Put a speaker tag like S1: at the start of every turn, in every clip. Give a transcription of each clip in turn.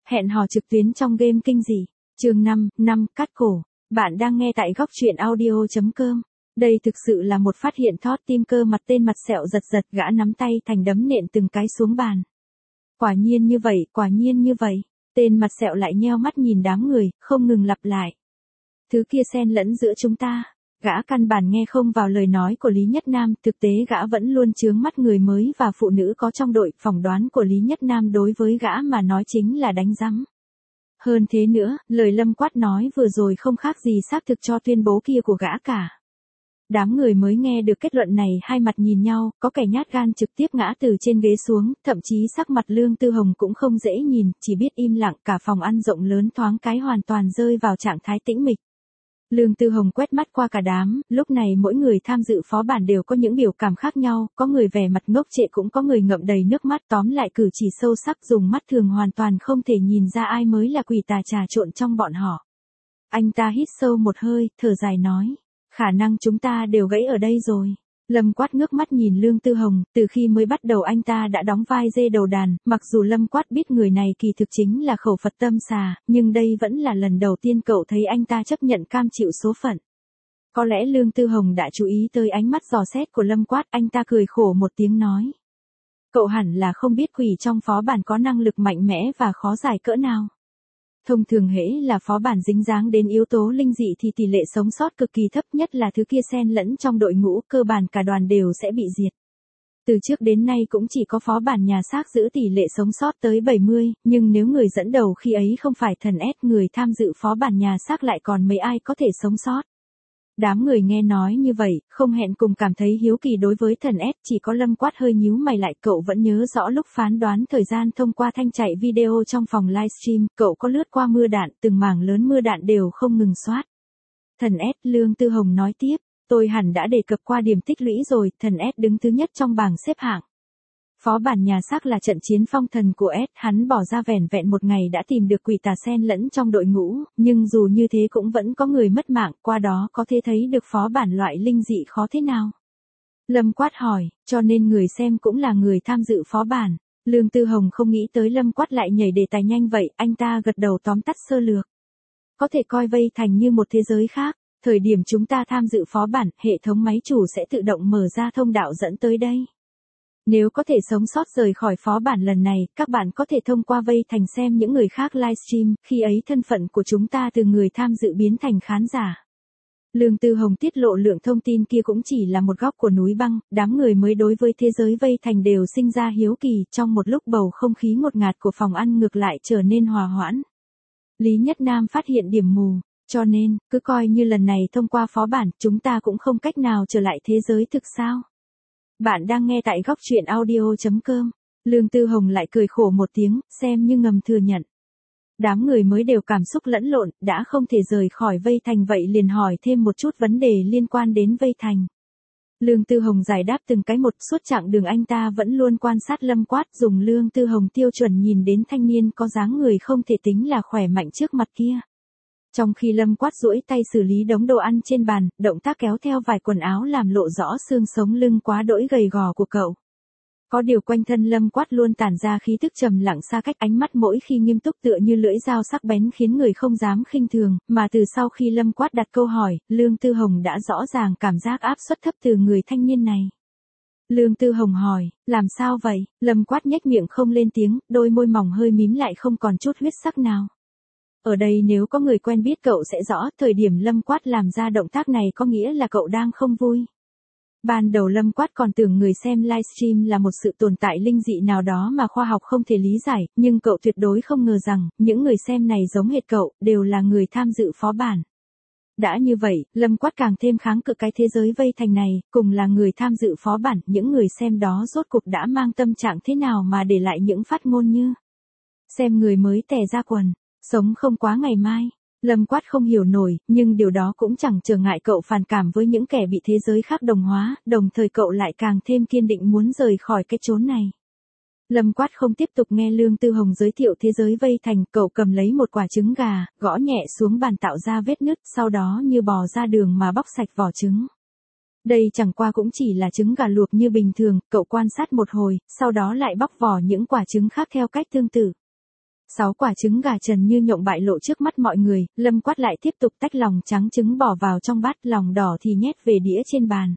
S1: Hẹn hò trực tuyến trong game kinh dị. Chương 5, cắt cổ. Bạn đang nghe tại góc truyện audio.com. Đây thực sự là một phát hiện thót tim, cơ mặt tên mặt sẹo giật giật, gã nắm tay thành đấm nện từng cái xuống bàn. Quả nhiên như vậy, quả nhiên như vậy. Tên mặt sẹo lại nheo mắt nhìn đám người, không ngừng lặp lại. Thứ kia xen lẫn giữa chúng ta. Gã căn bản nghe không vào lời nói của Lý Nhất Nam, thực tế gã vẫn luôn chướng mắt người mới và phụ nữ có trong đội. Phỏng đoán của Lý Nhất Nam đối với gã mà nói chính là đánh rắm. Hơn thế nữa, lời Lâm Quát nói vừa rồi không khác gì xác thực cho tuyên bố kia của gã cả. Đám người mới nghe được kết luận này hai mặt nhìn nhau, có kẻ nhát gan trực tiếp ngã từ trên ghế xuống, thậm chí sắc mặt Lương Tư Hồng cũng không dễ nhìn, chỉ biết im lặng. Cả phòng ăn rộng lớn thoáng cái hoàn toàn rơi vào trạng thái tĩnh mịch. Lương Tư Hồng quét mắt qua cả đám, lúc này mỗi người tham dự phó bản đều có những biểu cảm khác nhau, có người vẻ mặt ngốc trệ cũng có người ngậm đầy nước mắt, tóm lại cử chỉ sâu sắc dùng mắt thường hoàn toàn không thể nhìn ra ai mới là quỷ tà trà trộn trong bọn họ. Anh ta hít sâu một hơi, thở dài nói, khả năng chúng ta đều gãy ở đây rồi. Lâm Quát ngước mắt nhìn Lương Tư Hồng, từ khi mới bắt đầu anh ta đã đóng vai dê đầu đàn, mặc dù Lâm Quát biết người này kỳ thực chính là khẩu Phật tâm xà, nhưng đây vẫn là lần đầu tiên cậu thấy anh ta chấp nhận cam chịu số phận. Có lẽ Lương Tư Hồng đã chú ý tới ánh mắt dò xét của Lâm Quát, anh ta cười khổ một tiếng nói. Cậu hẳn là không biết quỷ trong phó bản có năng lực mạnh mẽ và khó giải cỡ nào. Thông thường hễ là phó bản dính dáng đến yếu tố linh dị thì tỷ lệ sống sót cực kỳ thấp, nhất là thứ kia xen lẫn trong đội ngũ, cơ bản cả đoàn đều sẽ bị diệt. Từ trước đến nay cũng chỉ có phó bản nhà xác giữ tỷ lệ sống sót tới 70, nhưng nếu người dẫn đầu khi ấy không phải thần S, người tham dự phó bản nhà xác lại còn mấy ai có thể sống sót. Đám người nghe nói như vậy, không hẹn cùng cảm thấy hiếu kỳ đối với thần S, chỉ có Lâm Quát hơi nhíu mày lại. Cậu vẫn nhớ rõ lúc phán đoán thời gian thông qua thanh chạy video trong phòng livestream, cậu có lướt qua mưa đạn, từng mảng lớn mưa đạn đều không ngừng soát. Thần S, Lương Tư Hồng nói tiếp, tôi hẳn đã đề cập qua điểm tích lũy rồi, thần S đứng thứ nhất trong bảng xếp hạng. Phó bản nhà xác là trận chiến phong thần của S, hắn bỏ ra vẻn vẹn một ngày đã tìm được quỷ tà xen lẫn trong đội ngũ, nhưng dù như thế cũng vẫn có người mất mạng, qua đó có thể thấy được phó bản loại linh dị khó thế nào. Lâm Quát hỏi, cho nên người xem cũng là người tham dự phó bản. Lương Tư Hồng không nghĩ tới Lâm Quát lại nhảy đề tài nhanh vậy, anh ta gật đầu tóm tắt sơ lược. Có thể coi Vây Thành như một thế giới khác, thời điểm chúng ta tham dự phó bản, hệ thống máy chủ sẽ tự động mở ra thông đạo dẫn tới đây. Nếu có thể sống sót rời khỏi phó bản lần này, các bạn có thể thông qua Vây Thành xem những người khác livestream, khi ấy thân phận của chúng ta từ người tham dự biến thành khán giả. Lương Tư Hồng tiết lộ lượng thông tin kia cũng chỉ là một góc của núi băng, đám người mới đối với thế giới Vây Thành đều sinh ra hiếu kỳ, trong một lúc bầu không khí ngột ngạt của phòng ăn ngược lại trở nên hòa hoãn. Lý Nhất Nam phát hiện điểm mù, cho nên, cứ coi như lần này thông qua phó bản, chúng ta cũng không cách nào trở lại thế giới thực sao. Bạn đang nghe tại góc truyện audio.com. Lương Tư Hồng lại cười khổ một tiếng, xem như ngầm thừa nhận. Đám người mới đều cảm xúc lẫn lộn, đã không thể rời khỏi Vây Thành vậy liền hỏi thêm một chút vấn đề liên quan đến Vây Thành. Lương Tư Hồng giải đáp từng cái một, suốt chặng đường anh ta vẫn luôn quan sát Lâm Quát, dùng Lương Tư Hồng tiêu chuẩn nhìn đến thanh niên có dáng người không thể tính là khỏe mạnh trước mặt kia. Trong khi Lâm Quát duỗi tay xử lý đống đồ ăn trên bàn, động tác kéo theo vài quần áo làm lộ rõ xương sống lưng quá đỗi gầy gò của cậu. Có điều quanh thân Lâm Quát luôn tản ra khí tức trầm lặng xa cách, ánh mắt mỗi khi nghiêm túc tựa như lưỡi dao sắc bén khiến người không dám khinh thường, mà từ sau khi Lâm Quát đặt câu hỏi, Lương Tư Hồng đã rõ ràng cảm giác áp suất thấp từ người thanh niên này. Lương Tư Hồng hỏi, làm sao vậy? Lâm Quát nhếch miệng không lên tiếng, đôi môi mỏng hơi mím lại không còn chút huyết sắc nào. Ở đây nếu có người quen biết cậu sẽ rõ, thời điểm Lâm Quát làm ra động tác này có nghĩa là cậu đang không vui. Ban đầu Lâm Quát còn tưởng người xem livestream là một sự tồn tại linh dị nào đó mà khoa học không thể lý giải, nhưng cậu tuyệt đối không ngờ rằng, những người xem này giống hệt cậu, đều là người tham dự phó bản. Đã như vậy, Lâm Quát càng thêm kháng cự cái thế giới Vây Thành này, cùng là người tham dự phó bản, những người xem đó rốt cuộc đã mang tâm trạng thế nào mà để lại những phát ngôn như xem người mới tè ra quần, sống không quá ngày mai. Lâm Quát không hiểu nổi, nhưng điều đó cũng chẳng trở ngại cậu phản cảm với những kẻ bị thế giới khác đồng hóa, đồng thời cậu lại càng thêm kiên định muốn rời khỏi cái chốn này. Lâm Quát không tiếp tục nghe Lương Tư Hồng giới thiệu thế giới Vây Thành, cậu cầm lấy một quả trứng gà, gõ nhẹ xuống bàn tạo ra vết nứt, sau đó như bò ra đường mà bóc sạch vỏ trứng. Đây chẳng qua cũng chỉ là trứng gà luộc như bình thường, cậu quan sát một hồi, sau đó lại bóc vỏ những quả trứng khác theo cách tương tự. 6 quả trứng gà trần như nhộng bại lộ trước mắt mọi người, Lâm Quát lại tiếp tục tách lòng trắng trứng bỏ vào trong bát, lòng đỏ thì nhét về đĩa trên bàn.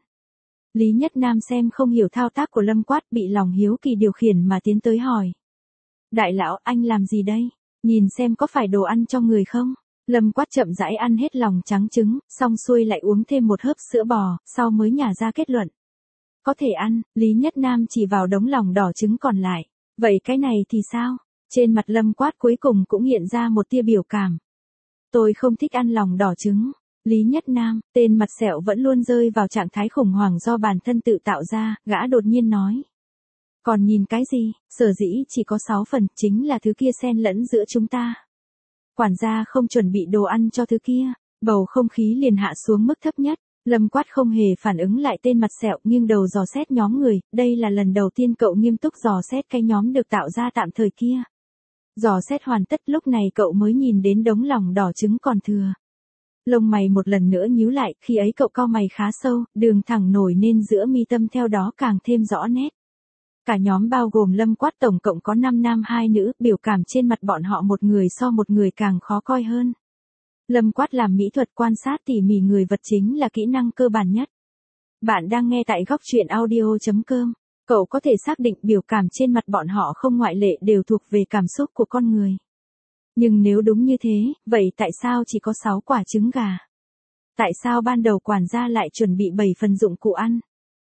S1: Lý Nhất Nam xem không hiểu thao tác của Lâm Quát, bị lòng hiếu kỳ điều khiển mà tiến tới hỏi. Đại lão, anh làm gì đây? Nhìn xem có phải đồ ăn cho người không? Lâm Quát chậm rãi ăn hết lòng trắng trứng, xong xuôi lại uống thêm một hớp sữa bò, sau mới nhả ra kết luận. Có thể ăn, Lý Nhất Nam chỉ vào đống lòng đỏ trứng còn lại. Vậy cái này thì sao? Trên mặt Lâm Quát cuối cùng cũng hiện ra một tia biểu cảm. Tôi không thích ăn lòng đỏ trứng. Lý Nhất Nam, tên mặt sẹo vẫn luôn rơi vào trạng thái khủng hoảng do bản thân tự tạo ra, gã đột nhiên nói. Còn nhìn cái gì, sở dĩ chỉ có 6 phần, chính là thứ kia xen lẫn giữa chúng ta. Quản gia không chuẩn bị đồ ăn cho thứ kia, bầu không khí liền hạ xuống mức thấp nhất. Lâm Quát không hề phản ứng lại tên mặt sẹo, nghiêng đầu dò xét nhóm người, đây là lần đầu tiên cậu nghiêm túc dò xét cái nhóm được tạo ra tạm thời kia. Dò xét hoàn tất, lúc này cậu mới nhìn đến đống lòng đỏ trứng còn thừa. Lông mày một lần nữa nhíu lại, khi ấy cậu cau mày khá sâu, đường thẳng nổi nên giữa mi tâm theo đó càng thêm rõ nét. Cả nhóm bao gồm Lâm Quát tổng cộng có 5 nam 2 nữ, biểu cảm trên mặt bọn họ một người so một người càng khó coi hơn. Lâm Quát làm mỹ thuật quan sát tỉ mỉ người vật chính là kỹ năng cơ bản nhất. Bạn đang nghe tại góc truyện audio.com. Cậu có thể xác định biểu cảm trên mặt bọn họ không ngoại lệ đều thuộc về cảm xúc của con người. Nhưng nếu đúng như thế, vậy tại sao chỉ có 6 quả trứng gà? Tại sao ban đầu quản gia lại chuẩn bị 7 phần dụng cụ ăn?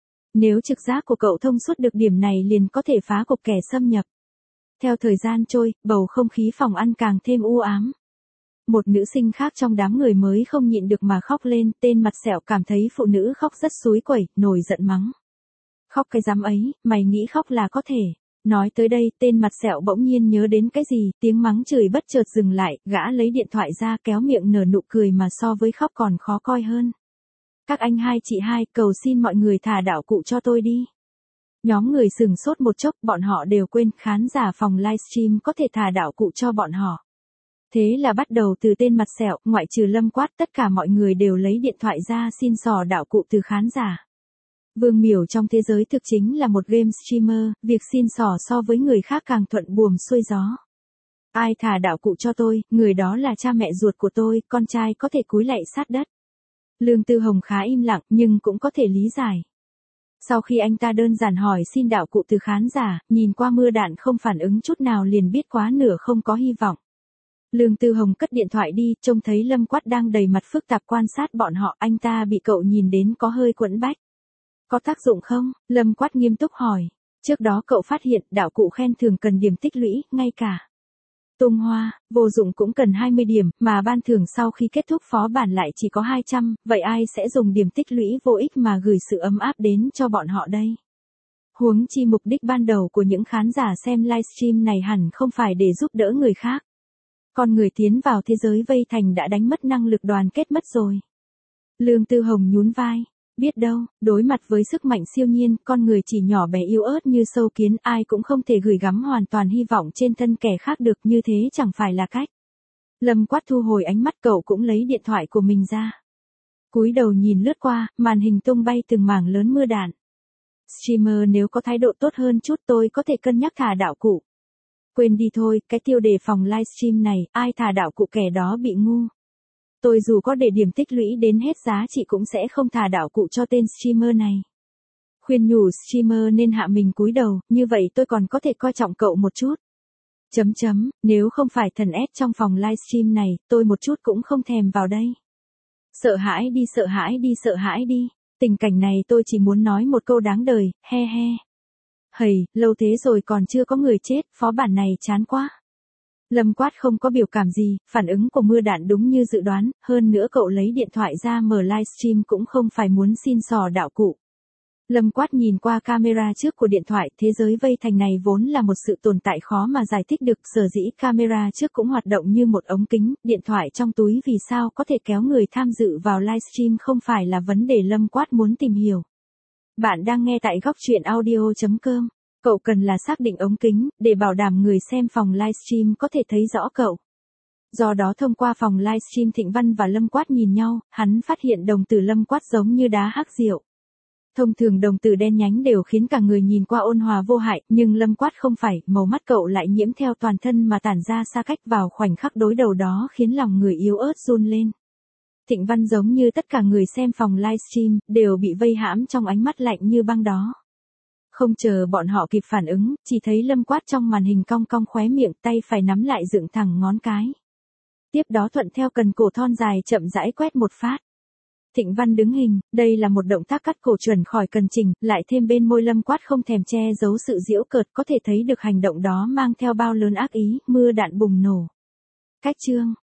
S1: Nếu trực giác của cậu thông suốt được điểm này liền có thể phá cục kẻ xâm nhập. Theo thời gian trôi, bầu không khí phòng ăn càng thêm u ám. Một nữ sinh khác trong đám người mới không nhịn được mà khóc lên, tên mặt sẹo cảm thấy phụ nữ khóc rất xúi quẩy, nổi giận mắng. Khóc cái dám ấy, mày nghĩ khóc là có thể. Nói tới đây, tên mặt sẹo bỗng nhiên nhớ đến cái gì, tiếng mắng chửi bất chợt dừng lại, gã lấy điện thoại ra kéo miệng nở nụ cười mà so với khóc còn khó coi hơn. Các anh hai chị hai, cầu xin mọi người thả đạo cụ cho tôi đi. Nhóm người sừng sốt một chốc, bọn họ đều quên khán giả phòng livestream có thể thả đạo cụ cho bọn họ. Thế là bắt đầu từ tên mặt sẹo, ngoại trừ Lâm Quát, tất cả mọi người đều lấy điện thoại ra xin xò đạo cụ từ khán giả. Vương Miểu trong thế giới thực chính là một game streamer, việc xin xò so với người khác càng thuận buồm xuôi gió. Ai thả đạo cụ cho tôi, người đó là cha mẹ ruột của tôi, con trai có thể cúi lạy sát đất. Lương Tư Hồng khá im lặng nhưng cũng có thể lý giải. Sau khi anh ta đơn giản hỏi xin đạo cụ từ khán giả, nhìn qua mưa đạn không phản ứng chút nào liền biết quá nửa không có hy vọng. Lương Tư Hồng cất điện thoại đi, trông thấy Lâm Quát đang đầy mặt phức tạp quan sát bọn họ, anh ta bị cậu nhìn đến có hơi quẫn bách. Có tác dụng không? Lâm Quát nghiêm túc hỏi. Trước đó cậu phát hiện đạo cụ khen thường cần điểm tích lũy, ngay cả tung hoa, vô dụng cũng cần 20 điểm, mà ban thưởng sau khi kết thúc phó bản lại chỉ có 200, vậy ai sẽ dùng điểm tích lũy vô ích mà gửi sự ấm áp đến cho bọn họ đây? Huống chi mục đích ban đầu của những khán giả xem livestream này hẳn không phải để giúp đỡ người khác. Con người tiến vào thế giới vây thành đã đánh mất năng lực đoàn kết mất rồi. Lương Tư Hồng nhún vai. Biết đâu, đối mặt với sức mạnh siêu nhiên, con người chỉ nhỏ bé yếu ớt như sâu kiến, ai cũng không thể gửi gắm hoàn toàn hy vọng trên thân kẻ khác được, như thế chẳng phải là cách. Lâm Quát thu hồi ánh mắt, cậu cũng lấy điện thoại của mình ra. Cúi đầu nhìn lướt qua, màn hình tung bay từng mảng lớn mưa đạn. Streamer nếu có thái độ tốt hơn chút tôi có thể cân nhắc thả đạo cụ. Quên đi thôi, cái tiêu đề phòng livestream này, ai thả đạo cụ kẻ đó bị ngu. Tôi dù có để điểm tích lũy đến hết giá trị cũng sẽ không thả đạo cụ cho tên streamer này. Khuyên nhủ streamer nên hạ mình cúi đầu, như vậy tôi còn có thể coi trọng cậu một chút. Nếu không phải thần S trong phòng livestream này, tôi một chút cũng không thèm vào đây. Sợ hãi đi, sợ hãi đi, sợ hãi đi. Tình cảnh này tôi chỉ muốn nói một câu đáng đời, he he. Hầy, lâu thế rồi còn chưa có người chết, phó bản này chán quá. Lâm Quát không có biểu cảm gì, phản ứng của mưa đạn đúng như dự đoán, hơn nữa cậu lấy điện thoại ra mở livestream cũng không phải muốn xin xò đạo cụ. Lâm Quát nhìn qua camera trước của điện thoại, thế giới vây thành này vốn là một sự tồn tại khó mà giải thích được, sở dĩ camera trước cũng hoạt động như một ống kính, điện thoại trong túi vì sao có thể kéo người tham dự vào livestream không phải là vấn đề Lâm Quát muốn tìm hiểu. Bạn đang nghe tại góc truyện audio.com. Cậu cần là xác định ống kính, để bảo đảm người xem phòng livestream có thể thấy rõ cậu. Do đó thông qua phòng livestream Thịnh Văn và Lâm Quát nhìn nhau, hắn phát hiện đồng tử Lâm Quát giống như đá hắc rượu. Thông thường đồng tử đen nhánh đều khiến cả người nhìn qua ôn hòa vô hại, nhưng Lâm Quát không phải, màu mắt cậu lại nhiễm theo toàn thân mà tản ra xa cách vào khoảnh khắc đối đầu đó khiến lòng người yếu ớt run lên. Thịnh Văn giống như tất cả người xem phòng livestream, đều bị vây hãm trong ánh mắt lạnh như băng đó. Không chờ bọn họ kịp phản ứng, chỉ thấy Lâm Quát trong màn hình cong cong khóe miệng, tay phải nắm lại dựng thẳng ngón cái. Tiếp đó thuận theo cần cổ thon dài chậm rãi quét một phát. Thịnh Văn đứng hình, đây là một động tác cắt cổ chuẩn khỏi cần chỉnh, lại thêm bên môi Lâm Quát không thèm che giấu sự giễu cợt, có thể thấy được hành động đó mang theo bao lớn ác ý, mưa đạn bùng nổ. Cách chương